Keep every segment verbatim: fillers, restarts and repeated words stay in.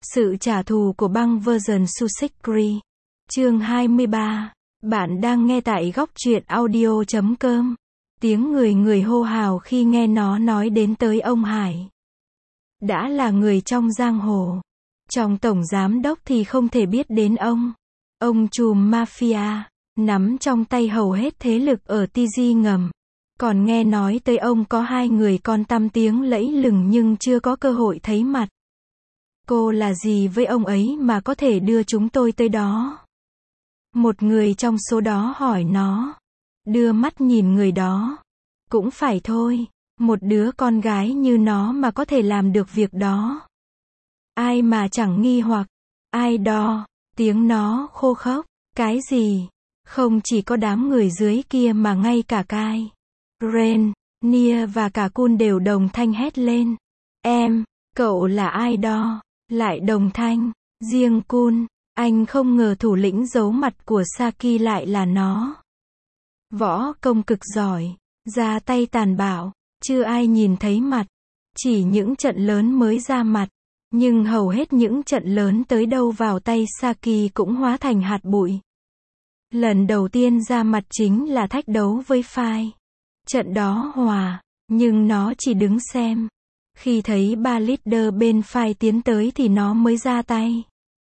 Sự trả thù của băng version Susukri. Chương hai mươi ba. Bạn đang nghe tại góc truyện audio chấm com. Tiếng người người hô hào khi nghe nó nói đến tới ông Hải. Đã là người trong giang hồ. Trong tổng giám đốc thì không thể biết đến ông. Ông trùm mafia, nắm trong tay hầu hết thế lực ở tê giê ngầm. Còn nghe nói tới ông có hai người con tăm tiếng lẫy lừng nhưng chưa có cơ hội thấy mặt. Cô là gì với ông ấy mà có thể đưa chúng tôi tới đó? Một người trong số đó hỏi nó. Đưa mắt nhìn người đó. Cũng phải thôi, một đứa con gái như nó mà có thể làm được việc đó. Ai mà chẳng nghi hoặc, ai đo, tiếng nó khô khốc, cái gì? Không chỉ có đám người dưới kia mà ngay cả Kai, Ren, Nia và cả Kun đều đồng thanh hét lên. Em, cậu là ai đo? Lại đồng thanh, riêng Kun, anh không ngờ thủ lĩnh giấu mặt của Saki lại là nó. Võ công cực giỏi, ra tay tàn bạo, chưa ai nhìn thấy mặt, chỉ những trận lớn mới ra mặt, nhưng hầu hết những trận lớn tới đâu vào tay Saki cũng hóa thành hạt bụi. Lần đầu tiên ra mặt chính là thách đấu với Phai. Trận đó hòa, nhưng nó chỉ đứng xem. Khi thấy ba leader bên Phai tiến tới thì nó mới ra tay.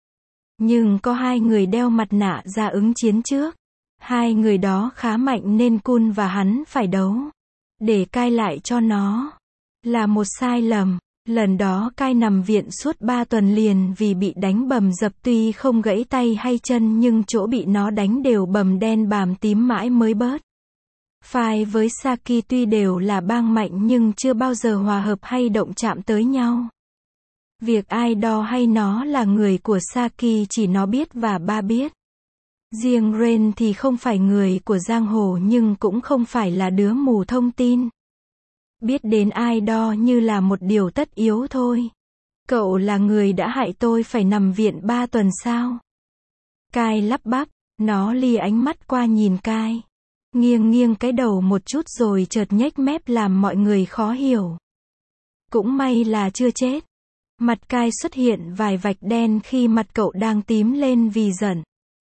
Nhưng có hai người đeo mặt nạ ra ứng chiến trước. Hai người đó khá mạnh nên Kun và hắn phải đấu. Để cai lại cho nó. Là một sai lầm. Lần đó cai nằm viện suốt ba tuần liền vì bị đánh bầm dập, tuy không gãy tay hay chân nhưng chỗ bị nó đánh đều bầm đen bàm tím mãi mới bớt. Phai với Saki tuy đều là bang mạnh nhưng chưa bao giờ hòa hợp hay động chạm tới nhau. Việc ai đo hay nó là người của Saki chỉ nó biết và ba biết. Riêng Ren thì không phải người của giang hồ nhưng cũng không phải là đứa mù thông tin. Biết đến ai đo như là một điều tất yếu thôi. Cậu là người đã hại tôi phải nằm viện ba tuần sao? Kai lắp bắp, nó lia ánh mắt qua nhìn Kai. Nghiêng nghiêng cái đầu một chút rồi chợt nhếch mép làm mọi người khó hiểu. Cũng may là chưa chết. Mặt Kai xuất hiện vài vạch đen khi mặt cậu đang tím lên vì giận.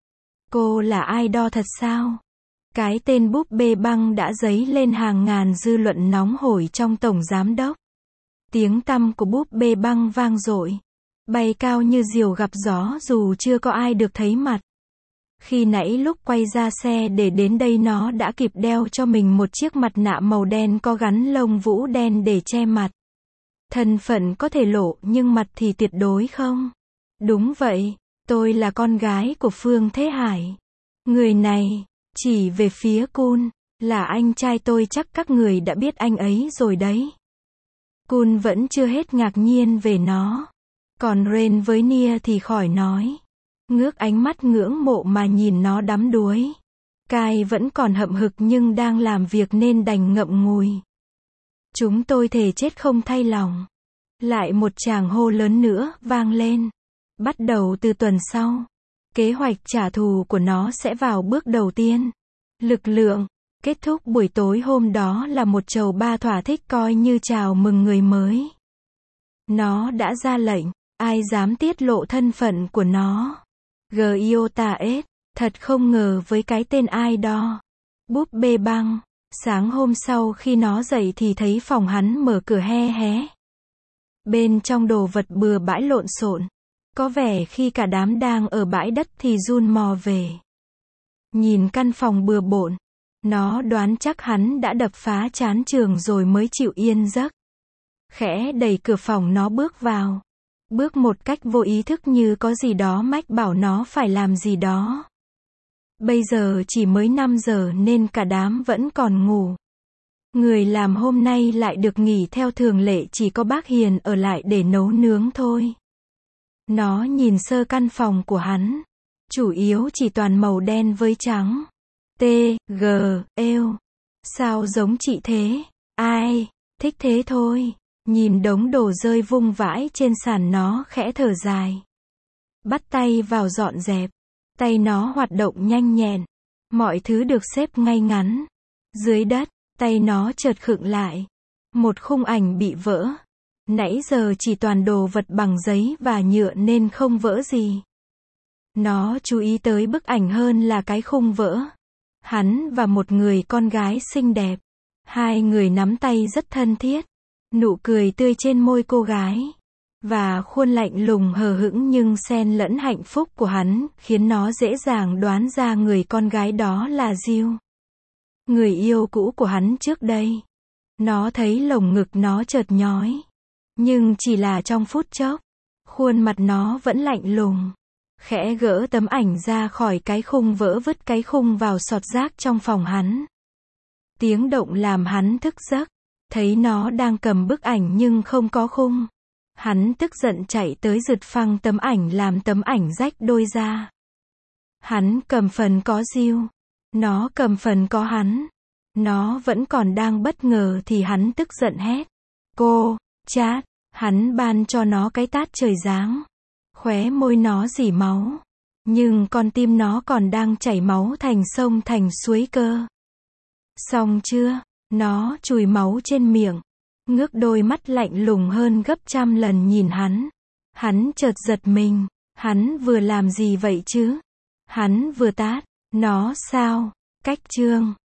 Cô là ai đo thật sao? Cái tên búp bê băng đã dấy lên hàng ngàn dư luận nóng hổi trong tổng giám đốc. Tiếng tăm của búp bê băng vang dội, bay cao như diều gặp gió dù chưa có ai được thấy mặt. Khi nãy lúc quay ra xe để đến đây nó đã kịp đeo cho mình một chiếc mặt nạ màu đen có gắn lông vũ đen để che mặt. Thân phận có thể lộ nhưng mặt thì tuyệt đối không. Đúng vậy, tôi là con gái của Phương Thế Hải. Người này, chỉ về phía Kun, là anh trai tôi, chắc các người đã biết anh ấy rồi đấy. Kun vẫn chưa hết ngạc nhiên về nó. Còn Ren với Nia thì khỏi nói. Ngước ánh mắt ngưỡng mộ mà nhìn nó đắm đuối. Kai vẫn còn hậm hực nhưng đang làm việc nên đành ngậm ngùi. Chúng tôi thề chết không thay lòng. Lại một tràng hô lớn nữa vang lên. Bắt đầu từ tuần sau, kế hoạch trả thù của nó sẽ vào bước đầu tiên. Lực lượng. Kết thúc buổi tối hôm đó là một chầu ba thỏa thích coi như chào mừng người mới. Nó đã ra lệnh, ai dám tiết lộ thân phận của nó. Giota S, thật không ngờ với cái tên ai đo. Búp bê băng. Sáng hôm sau khi nó dậy thì thấy phòng hắn mở cửa he hé. Bên trong đồ vật bừa bãi lộn xộn. Có vẻ khi cả đám đang ở bãi đất thì Jun mò về. Nhìn căn phòng bừa bộn, nó đoán chắc hắn đã đập phá chán trường rồi mới chịu yên giấc. Khẽ đẩy cửa phòng nó bước vào. Bước một cách vô ý thức như có gì đó mách bảo nó phải làm gì đó. Bây giờ chỉ mới năm giờ nên cả đám vẫn còn ngủ. Người làm hôm nay lại được nghỉ theo thường lệ, chỉ có bác Hiền ở lại để nấu nướng thôi. Nó nhìn sơ căn phòng của hắn. Chủ yếu chỉ toàn màu đen với trắng. T, G, eo. Sao giống chị thế? Ai? Thích thế thôi. Nhìn đống đồ rơi vung vãi trên sàn nó khẽ thở dài. Bắt tay vào dọn dẹp. Tay nó hoạt động nhanh nhẹn. Mọi thứ được xếp ngay ngắn. Dưới đất, tay nó chợt khựng lại. Một khung ảnh bị vỡ. Nãy giờ chỉ toàn đồ vật bằng giấy và nhựa nên không vỡ gì. Nó chú ý tới bức ảnh hơn là cái khung vỡ. Hắn và một người con gái xinh đẹp. Hai người nắm tay rất thân thiết. Nụ cười tươi trên môi cô gái. Và khuôn lạnh lùng hờ hững nhưng xen lẫn hạnh phúc của hắn, khiến nó dễ dàng đoán ra người con gái đó là Jill. Người yêu cũ của hắn trước đây. Nó thấy lồng ngực nó chợt nhói. Nhưng chỉ là trong phút chốc. Khuôn mặt nó vẫn lạnh lùng. Khẽ gỡ tấm ảnh ra khỏi cái khung vỡ, vứt cái khung vào sọt rác trong phòng hắn. Tiếng động làm hắn thức giấc. Thấy nó đang cầm bức ảnh nhưng không có khung. Hắn tức giận chạy tới giật phăng tấm ảnh làm tấm ảnh rách đôi ra. Hắn cầm phần có Jill. Nó cầm phần có hắn. Nó vẫn còn đang bất ngờ thì hắn tức giận hét. Cô, Chad. Hắn ban cho nó cái tát trời giáng. Khóe môi nó rỉ máu. Nhưng con tim nó còn đang chảy máu thành sông thành suối cơ. Xong chưa? Nó chùi máu trên miệng. Ngước đôi mắt lạnh lùng hơn gấp trăm lần nhìn hắn. Hắn chợt giật mình. Hắn vừa làm gì vậy chứ? Hắn vừa tát nó sao? Cách chương